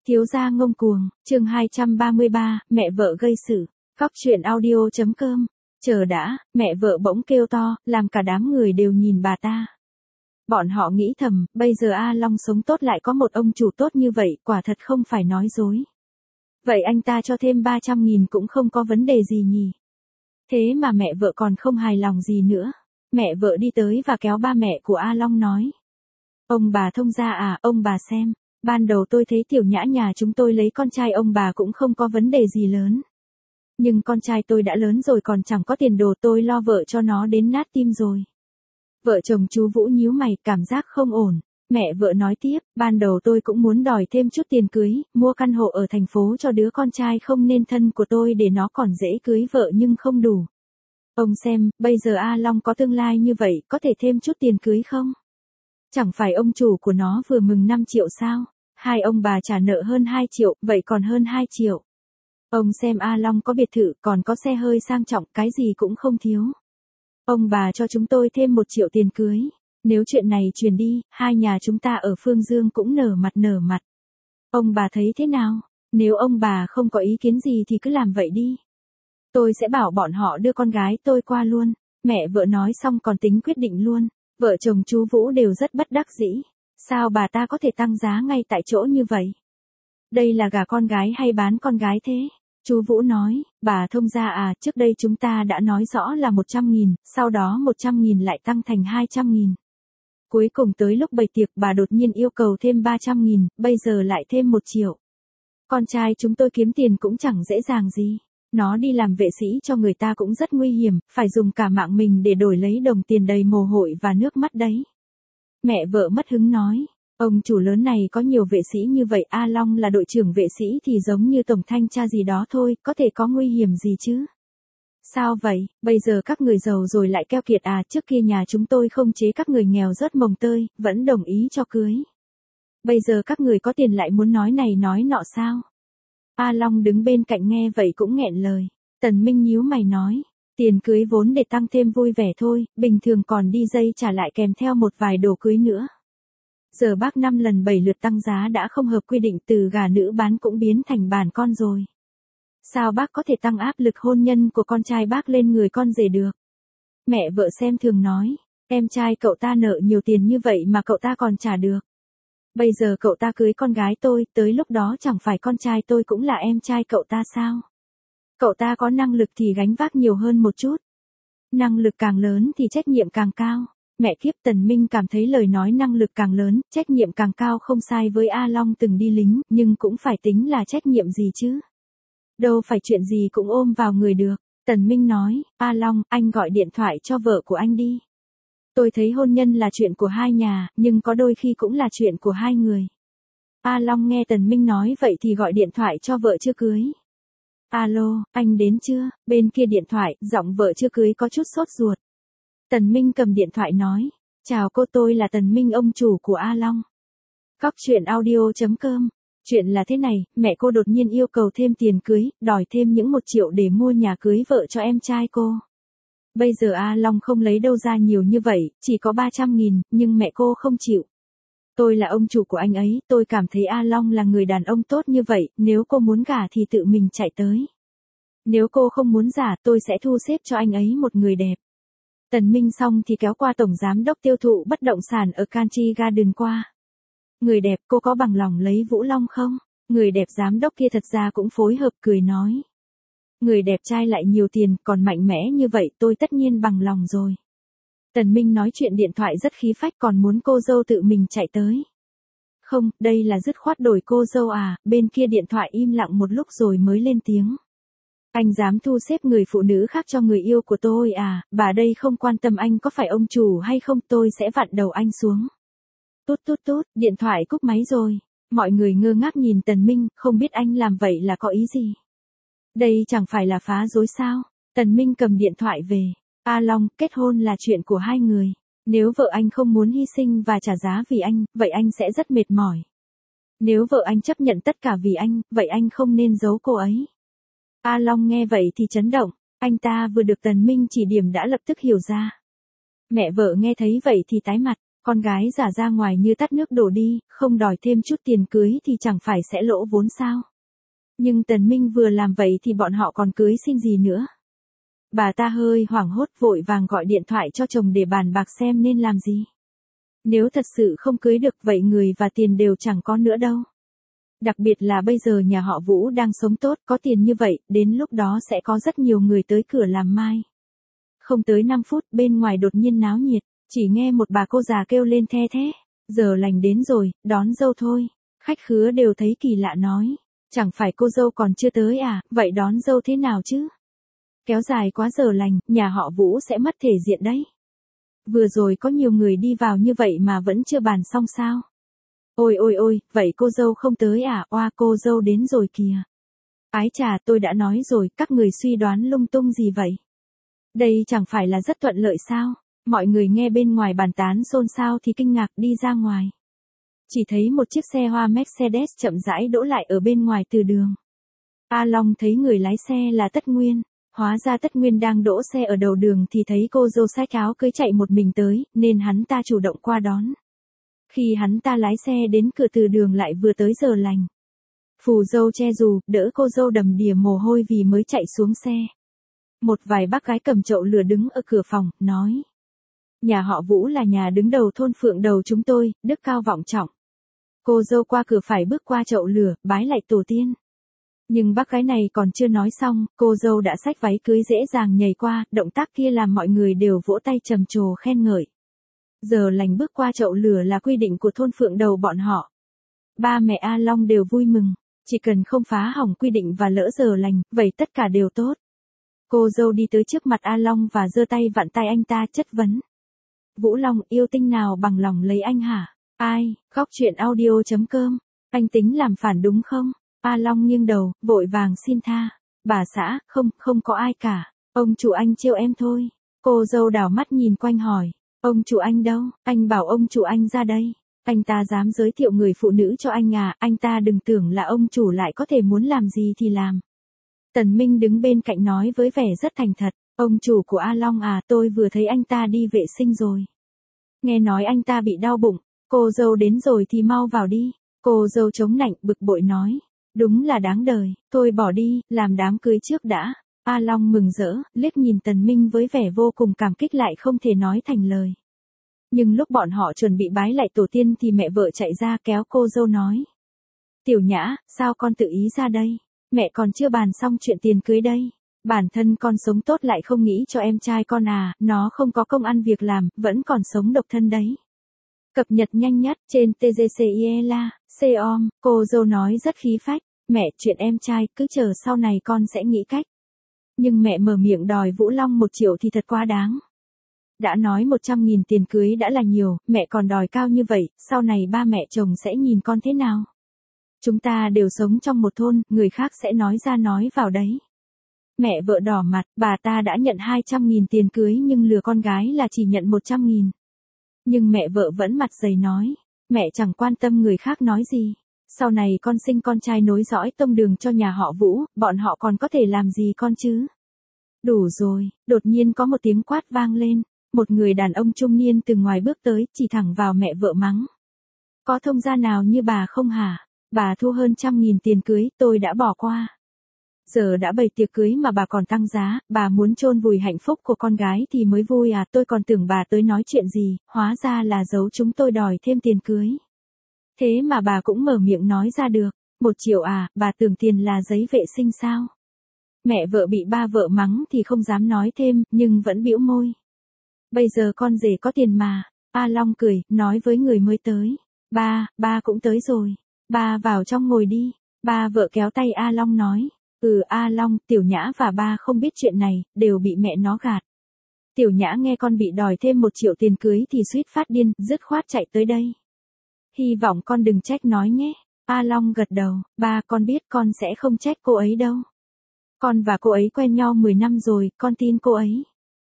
Thiếu gia ngông cuồng, chương 233, mẹ vợ gây sự. Cóc truyện audio.com. Chờ đã, mẹ vợ bỗng kêu to, làm cả đám người đều nhìn bà ta. Bọn họ nghĩ thầm, bây giờ A Long sống tốt lại có một ông chủ tốt như vậy, quả thật không phải nói dối. Vậy anh ta cho thêm 300.000 cũng không có vấn đề gì nhỉ? Thế mà mẹ vợ còn không hài lòng gì nữa. Mẹ vợ đi tới và kéo ba mẹ của A Long nói. Ông bà thông gia à, ông bà xem. Ban đầu tôi thấy Tiểu Nhã nhà chúng tôi lấy con trai ông bà cũng không có vấn đề gì lớn. Nhưng con trai tôi đã lớn rồi còn chẳng có tiền đồ, tôi lo vợ cho nó đến nát tim rồi. Vợ chồng chú Vũ nhíu mày, cảm giác không ổn. Mẹ vợ nói tiếp, ban đầu tôi cũng muốn đòi thêm chút tiền cưới, mua căn hộ ở thành phố cho đứa con trai không nên thân của tôi để nó còn dễ cưới vợ nhưng không đủ. Ông xem, bây giờ A Long có tương lai như vậy, có thể thêm chút tiền cưới không? Chẳng phải ông chủ của nó vừa mừng 5 triệu sao? Hai ông bà trả nợ hơn 2 triệu, vậy còn hơn 2 triệu. Ông xem A Long có biệt thự, còn có xe hơi sang trọng, cái gì cũng không thiếu. Ông bà cho chúng tôi thêm 1 triệu tiền cưới. Nếu chuyện này truyền đi, hai nhà chúng ta ở Phương Dương cũng nở mặt. Ông bà thấy thế nào? Nếu ông bà không có ý kiến gì thì cứ làm vậy đi. Tôi sẽ bảo bọn họ đưa con gái tôi qua luôn. Mẹ vợ nói xong còn tính quyết định luôn. Vợ chồng chú Vũ đều rất bất đắc dĩ. Sao bà ta có thể tăng giá ngay tại chỗ như vậy? Đây là gả con gái hay bán con gái thế? Chú Vũ nói, bà thông gia à, trước đây chúng ta đã nói rõ là 100.000, sau đó 100.000 lại tăng thành 200.000. Cuối cùng tới lúc bày tiệc bà đột nhiên yêu cầu thêm 300.000, bây giờ lại thêm 1 triệu. Con trai chúng tôi kiếm tiền cũng chẳng dễ dàng gì. Nó đi làm vệ sĩ cho người ta cũng rất nguy hiểm, phải dùng cả mạng mình để đổi lấy đồng tiền đầy mồ hôi và nước mắt đấy. Mẹ vợ mất hứng nói, ông chủ lớn này có nhiều vệ sĩ như vậy, A Long là đội trưởng vệ sĩ thì giống như tổng thanh tra gì đó thôi, có thể có nguy hiểm gì chứ? Sao vậy, bây giờ các người giàu rồi lại keo kiệt à, trước kia nhà chúng tôi không chế các người nghèo rớt mồng tơi, vẫn đồng ý cho cưới. Bây giờ các người có tiền lại muốn nói này nói nọ sao? A Long đứng bên cạnh nghe vậy cũng nghẹn lời. Tần Minh nhíu mày nói, tiền cưới vốn để tăng thêm vui vẻ thôi, bình thường còn đi dây trả lại kèm theo một vài đồ cưới nữa. Giờ bác 5 lần 7 lượt tăng giá đã không hợp quy định, từ gà nữ bán cũng biến thành bản con rồi. Sao bác có thể tăng áp lực hôn nhân của con trai bác lên người con rể được? Mẹ vợ xem thường nói, em trai cậu ta nợ nhiều tiền như vậy mà cậu ta còn trả được. Bây giờ cậu ta cưới con gái tôi, tới lúc đó chẳng phải con trai tôi cũng là em trai cậu ta sao? Cậu ta có năng lực thì gánh vác nhiều hơn một chút. Năng lực càng lớn thì trách nhiệm càng cao. Mẹ kiếp, Tần Minh cảm thấy lời nói năng lực càng lớn, trách nhiệm càng cao không sai với A Long từng đi lính, nhưng cũng phải tính là trách nhiệm gì chứ. Đâu phải chuyện gì cũng ôm vào người được. Tần Minh nói, A Long, anh gọi điện thoại cho vợ của anh đi. Tôi thấy hôn nhân là chuyện của hai nhà, nhưng có đôi khi cũng là chuyện của hai người. A Long nghe Tần Minh nói vậy thì gọi điện thoại cho vợ chưa cưới. Alo, anh đến chưa? Bên kia điện thoại, giọng vợ chưa cưới có chút sốt ruột. Tần Minh cầm điện thoại nói, chào cô, tôi là Tần Minh, ông chủ của A Long. Cóc truyện audio.com. Chuyện là thế này, mẹ cô đột nhiên yêu cầu thêm tiền cưới, đòi thêm những 1 triệu để mua nhà cưới vợ cho em trai cô. Bây giờ A Long không lấy đâu ra nhiều như vậy, chỉ có 300.000, nhưng mẹ cô không chịu. Tôi là ông chủ của anh ấy, tôi cảm thấy A Long là người đàn ông tốt như vậy, nếu cô muốn gả thì tự mình chạy tới. Nếu cô không muốn gả, tôi sẽ thu xếp cho anh ấy một người đẹp. Tần Minh xong thì kéo qua tổng giám đốc tiêu thụ bất động sản ở Country Garden qua. Người đẹp, cô có bằng lòng lấy Vũ Long không? Người đẹp giám đốc kia thật ra cũng phối hợp cười nói. Người đẹp trai lại nhiều tiền, còn mạnh mẽ như vậy, tôi tất nhiên bằng lòng rồi. Tần Minh nói chuyện điện thoại rất khí phách, còn muốn cô dâu tự mình chạy tới. Không, đây là dứt khoát đổi cô dâu à, bên kia điện thoại im lặng một lúc rồi mới lên tiếng. Anh dám thu xếp người phụ nữ khác cho người yêu của tôi à, bà đây không quan tâm anh có phải ông chủ hay không, tôi sẽ vặn đầu anh xuống. Tút, điện thoại cúp máy rồi. Mọi người ngơ ngác nhìn Tần Minh, không biết anh làm vậy là có ý gì. Đây chẳng phải là phá rối sao? Tần Minh cầm điện thoại về. A Long, kết hôn là chuyện của hai người. Nếu vợ anh không muốn hy sinh và trả giá vì anh, vậy anh sẽ rất mệt mỏi. Nếu vợ anh chấp nhận tất cả vì anh, vậy anh không nên giấu cô ấy. A Long nghe vậy thì chấn động, anh ta vừa được Tần Minh chỉ điểm đã lập tức hiểu ra. Mẹ vợ nghe thấy vậy thì tái mặt, Con gái giả ra ngoài như tắt nước đổ đi, không đòi thêm chút tiền cưới thì chẳng phải sẽ lỗ vốn sao. Nhưng Tần Minh vừa làm vậy thì bọn họ còn cưới xin gì nữa. Bà ta hơi hoảng hốt vội vàng gọi điện thoại cho chồng để bàn bạc xem nên làm gì. Nếu thật sự không cưới được vậy người và tiền đều chẳng có nữa đâu. Đặc biệt là bây giờ nhà họ Vũ đang sống tốt, có tiền như vậy, đến lúc đó sẽ có rất nhiều người tới cửa làm mai. Không tới 5 phút, bên ngoài đột nhiên náo nhiệt, chỉ nghe một bà cô già kêu lên the thé. Giờ lành đến rồi, đón dâu thôi. Khách khứa đều thấy kỳ lạ nói. Chẳng phải cô dâu còn chưa tới à, vậy đón dâu thế nào chứ? Kéo dài quá giờ lành, nhà họ Vũ sẽ mất thể diện đấy. Vừa rồi có nhiều người đi vào như vậy mà vẫn chưa bàn xong sao? Ôi ôi ôi, vậy cô dâu không tới à, oa cô dâu đến rồi kìa. Ái chà, tôi đã nói rồi, các người suy đoán lung tung gì vậy? Đây chẳng phải là rất thuận lợi sao? Mọi người nghe bên ngoài bàn tán xôn xao thì kinh ngạc đi ra ngoài. Chỉ thấy một chiếc xe hoa Mercedes chậm rãi đỗ lại ở bên ngoài từ đường. A Long thấy người lái xe là Tất Nguyên. Hóa ra Tất Nguyên đang đỗ xe ở đầu đường thì thấy cô dâu xách áo cưới chạy một mình tới, nên hắn ta chủ động qua đón. Khi hắn ta lái xe đến cửa từ đường lại vừa tới giờ lành. Phù dâu che dù, đỡ cô dâu đầm đìa mồ hôi vì mới chạy xuống xe. Một vài bác gái cầm chậu lửa đứng ở cửa phòng, nói. Nhà họ Vũ là nhà đứng đầu thôn Phượng Đầu chúng tôi, đức cao vọng trọng. Cô dâu qua cửa phải bước qua chậu lửa, bái lại tổ tiên. Nhưng bác gái này còn chưa nói xong, cô dâu đã xách váy cưới dễ dàng nhảy qua, động tác kia làm mọi người đều vỗ tay trầm trồ khen ngợi. Giờ lành bước qua chậu lửa là quy định của thôn Phượng Đầu bọn họ. Ba mẹ A Long đều vui mừng, chỉ cần không phá hỏng quy định và lỡ giờ lành, vậy tất cả đều tốt. Cô dâu đi tới trước mặt A Long và giơ tay vặn tay anh ta chất vấn. Vũ Long, yêu tinh nào bằng lòng lấy anh hả? Ai, Góc Chuyện Audio.com, anh tính làm phản đúng không? A Long nghiêng đầu, vội vàng xin tha. Bà xã, không có ai cả. Ông chủ anh trêu em thôi. Cô dâu đảo mắt nhìn quanh hỏi. Ông chủ anh đâu? Anh bảo ông chủ anh ra đây. Anh ta dám giới thiệu người phụ nữ cho anh à? Anh ta đừng tưởng là ông chủ lại có thể muốn làm gì thì làm. Tần Minh đứng bên cạnh nói với vẻ rất thành thật. Ông chủ của A Long à, tôi vừa thấy anh ta đi vệ sinh rồi. Nghe nói anh ta bị đau bụng. Cô dâu đến rồi thì mau vào đi. Cô dâu chống nạnh bực bội nói. Đúng là đáng đời, thôi bỏ đi, làm đám cưới trước đã. A Long mừng rỡ, liếc nhìn Tần Minh với vẻ vô cùng cảm kích lại không thể nói thành lời. Nhưng lúc bọn họ chuẩn bị bái lại tổ tiên thì mẹ vợ chạy ra kéo cô dâu nói. Tiểu Nhã, sao con tự ý ra đây? Mẹ còn chưa bàn xong chuyện tiền cưới đây. Bản thân con sống tốt lại không nghĩ cho em trai con à, nó không có công ăn việc làm, vẫn còn sống độc thân đấy. Cập nhật nhanh nhất trên TGCIELA, COM, cô dâu nói rất khí phách. Mẹ, chuyện em trai, cứ chờ sau này con sẽ nghĩ cách. Nhưng mẹ mở miệng đòi Vũ Long 1 triệu thì thật quá đáng. Đã nói 100.000 tiền cưới đã là nhiều, mẹ còn đòi cao như vậy, sau này ba mẹ chồng sẽ nhìn con thế nào? Chúng ta đều sống trong một thôn, người khác sẽ nói ra nói vào đấy. Mẹ vợ đỏ mặt, bà ta đã nhận 200.000 tiền cưới nhưng lừa con gái là chỉ nhận 100.000. Nhưng mẹ vợ vẫn mặt dày nói, mẹ chẳng quan tâm người khác nói gì. Sau này con sinh con trai nối dõi tông đường cho nhà họ Vũ, bọn họ còn có thể làm gì con chứ? Đủ rồi, đột nhiên có một tiếng quát vang lên, một người đàn ông trung niên từ ngoài bước tới, chỉ thẳng vào mẹ vợ mắng. Có thông gia nào như bà không hả? Bà thu hơn 100.000 tiền cưới, tôi đã bỏ qua. Giờ đã bày tiệc cưới mà bà còn tăng giá, bà muốn chôn vùi hạnh phúc của con gái thì mới vui à, tôi còn tưởng bà tới nói chuyện gì, hóa ra là giấu chúng tôi đòi thêm tiền cưới. Thế mà bà cũng mở miệng nói ra được, 1 triệu à, bà tưởng tiền là giấy vệ sinh sao? Mẹ vợ bị ba vợ mắng thì không dám nói thêm, nhưng vẫn bĩu môi. Bây giờ con rể có tiền mà, A Long cười, nói với người mới tới. Ba cũng tới rồi, ba vào trong ngồi đi. Ba vợ kéo tay A Long nói. A Long, Tiểu Nhã và ba không biết chuyện này, đều bị mẹ nó gạt. Tiểu Nhã nghe con bị đòi thêm 1 triệu tiền cưới thì suýt phát điên, dứt khoát chạy tới đây. Hy vọng con đừng trách nói nhé. A Long gật đầu, ba con biết con sẽ không trách cô ấy đâu. Con và cô ấy quen nhau 10 năm rồi, con tin cô ấy.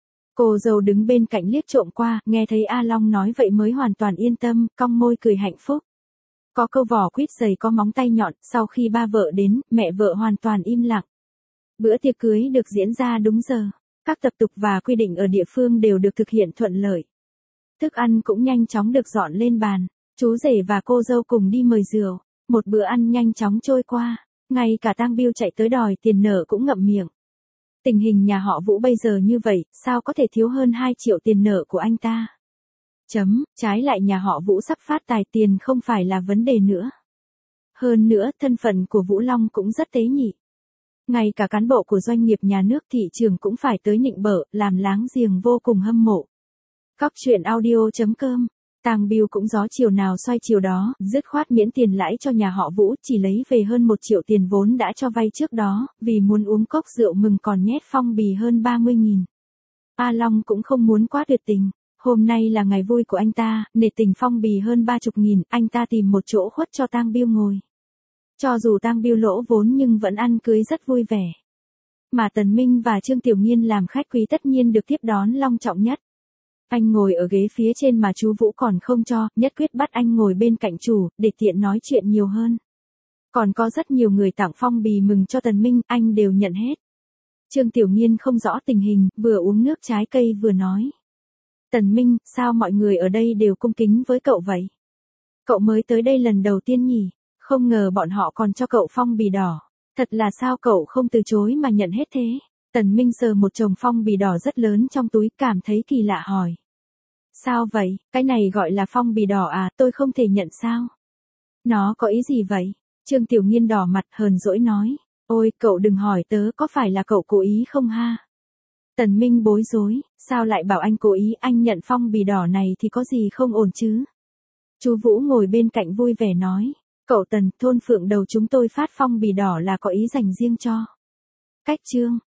Cô dâu đứng bên cạnh liếc trộm qua, nghe thấy A Long nói vậy mới hoàn toàn yên tâm, cong môi cười hạnh phúc. Có câu vỏ quýt dày có móng tay nhọn, sau khi ba vợ đến, mẹ vợ hoàn toàn im lặng. Bữa tiệc cưới được diễn ra đúng giờ. Các tập tục và quy định ở địa phương đều được thực hiện thuận lợi. Thức ăn cũng nhanh chóng được dọn lên bàn. Chú rể và cô dâu cùng đi mời rượu. Một bữa ăn nhanh chóng trôi qua. Ngay cả Tang Biêu chạy tới đòi tiền nợ cũng ngậm miệng. Tình hình nhà họ Vũ bây giờ như vậy, sao có thể thiếu hơn 2 triệu tiền nợ của anh ta? Trái lại nhà họ Vũ sắp phát tài, tiền không phải là vấn đề nữa. Hơn nữa, thân phận của Vũ Long cũng rất tế nhị. Ngay cả cán bộ của doanh nghiệp nhà nước thị trường cũng phải tới nịnh bợ, làm láng giềng vô cùng hâm mộ. Cóc truyện audio.com. Tang Biêu cũng gió chiều nào xoay chiều đó, dứt khoát miễn tiền lãi cho nhà họ Vũ, chỉ lấy về hơn 1 triệu tiền vốn đã cho vay trước đó, vì muốn uống cốc rượu mừng còn nhét phong bì hơn 30.000. A Long cũng không muốn quá tuyệt tình. Hôm nay là ngày vui của anh ta, nể tình phong bì hơn 30.000, anh ta tìm một chỗ khuất cho Tang Biêu ngồi. Cho dù Tang Biêu lỗ vốn nhưng vẫn ăn cưới rất vui vẻ. Mà Tần Minh và Trương Tiểu Nghiên làm khách quý tất nhiên được tiếp đón long trọng nhất. Anh ngồi ở ghế phía trên mà chú Vũ còn không cho, nhất quyết bắt anh ngồi bên cạnh chủ, để tiện nói chuyện nhiều hơn. Còn có rất nhiều người tặng phong bì mừng cho Tần Minh, anh đều nhận hết. Trương Tiểu Nghiên không rõ tình hình, vừa uống nước trái cây vừa nói. Tần Minh, sao mọi người ở đây đều cung kính với cậu vậy? Cậu mới tới đây lần đầu tiên nhỉ? Không ngờ bọn họ còn cho cậu phong bì đỏ. Thật là sao cậu không từ chối mà nhận hết thế? Tần Minh sờ một chồng phong bì đỏ rất lớn trong túi, cảm thấy kỳ lạ hỏi. Sao vậy, cái này gọi là phong bì đỏ à, tôi không thể nhận sao? Nó có ý gì vậy? Trương Tiểu Nghiên đỏ mặt hờn dỗi nói. Ôi, cậu đừng hỏi tớ, có phải là cậu cố ý không ha? Tần Minh bối rối, sao lại bảo anh cố ý, anh nhận phong bì đỏ này thì có gì không ổn chứ? Chú Vũ ngồi bên cạnh vui vẻ nói. Cậu Tần, thôn Phượng Đầu chúng tôi phát phong bì đỏ là có ý dành riêng cho. Cách chương.